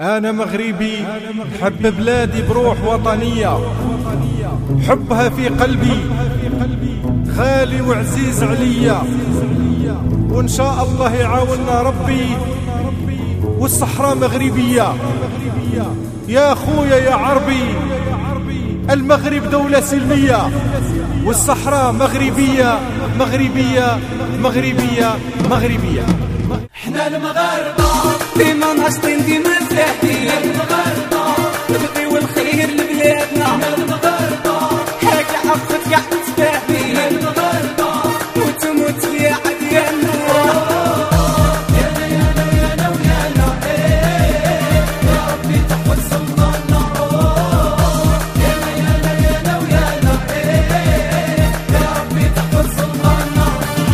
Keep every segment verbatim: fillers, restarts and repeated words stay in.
أنا مغربي حب بلادي بروح وطنية، حبها في قلبي غالي وعزيز عليا، وإن شاء الله يعاوننا ربي والصحراء مغربية. يا خويا يا عربي المغرب دولة سلمية والصحراء مغربية مغربية مغربية مغربية. احنا المغاربة ديما ناشطين ديما ساهدين، المغاربة نبغيو الخير لبلادنا، احنا المغاربة هاكا عفت كاع تفاهمين، المغاربة وتموت ليا عديالنا. يانا يانا ويانا ويانا يا ربي تحفظ سلطاننا. يانا يانا يانا ويانا يا ربي تحفظ سلطاننا.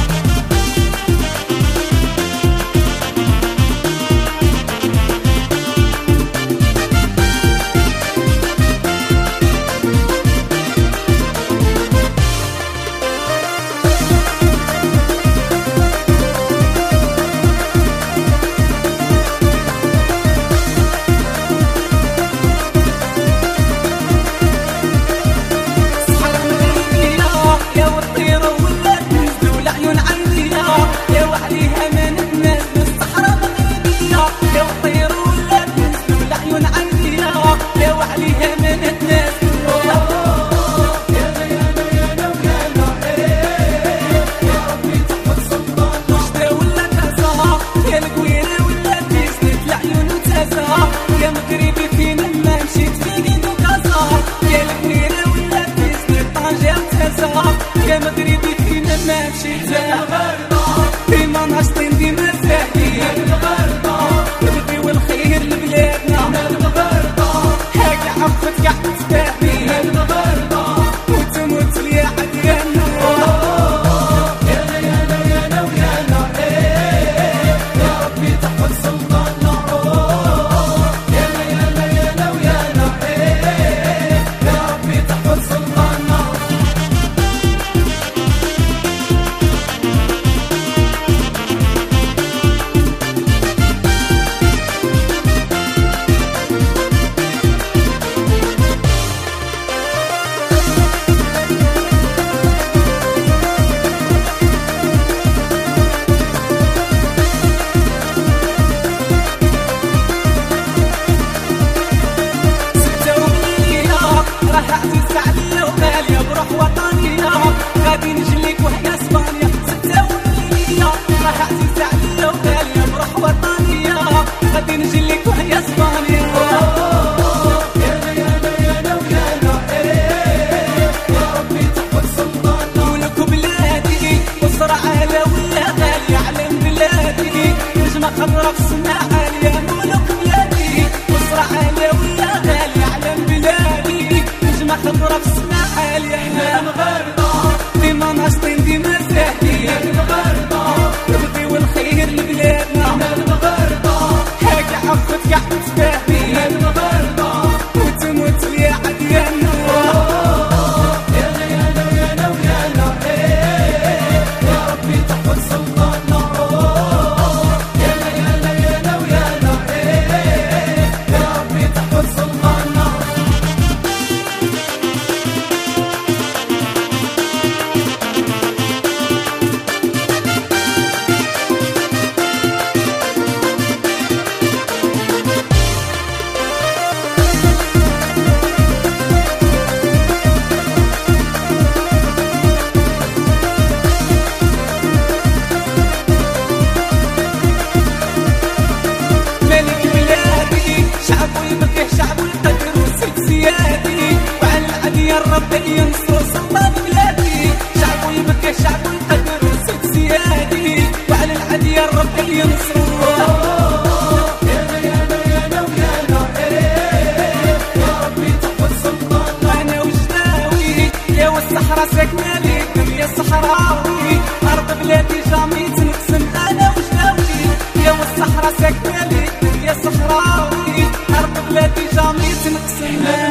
يا مغربي فين ما مشيت فيني دوكازا، يا الكبيرة ولا تيزني طنجة وتازا، يا مغربي فين ما مشيت ديما ناشطين ديما ساهدين، المغاربة نبغيو الخير لبلادنا، المغاربة هاكا عفت كاع تفاهمين، المغاربة وتموت ليا عديالنا. يانا يانا ويانا ويانا يا ربي تحفظ سلطاننا. غادي نجليك وحنا اسبانيا ستة ومليونية، راه عزيزة عليا وغالية بروح وطنية، غادي نجليك وحنا اسبانيا. يانا يانا يانا ويانا يا ربي تحفظ سلطاننا. ولك بلادي وصرا عالية ولا غالية علم بلادي، نجمة خضرا في السماء عالية. ولك بلادي وصرا عالية ولا غالية علم بلادي، نجمة خضرا في السماء عالية. احنا المغاربة ديما ناشطين ديما ساهدين، المغاربة نبغيو الخير لبلادنا، احنا المغاربة هاكا عفت كاع تفاهمين، المغاربة وتموت ليا عديالنا. يانا يانا ويانا ويانا يا ربي تحفظ سلطاننا. يانا يانا يانا ويانا يا ربي تحفظ سلطاننا. ربي ينصر سلطان بلادي، شعب يبكي شعب يقدر وسد سيادي، وعلى العدي يا ربي ينصر. يانا يانا يانا ويانا يا ربي تحفظ سلطاننا. انا وجداوي يا والصحراء ساكنة ليك يا صحراوي، ارض بلادي جامي تنقسم. انا وجداوي يا والصحراء ساكنة ليك يا صحراوي، ارض بلادي جامي تنقسم.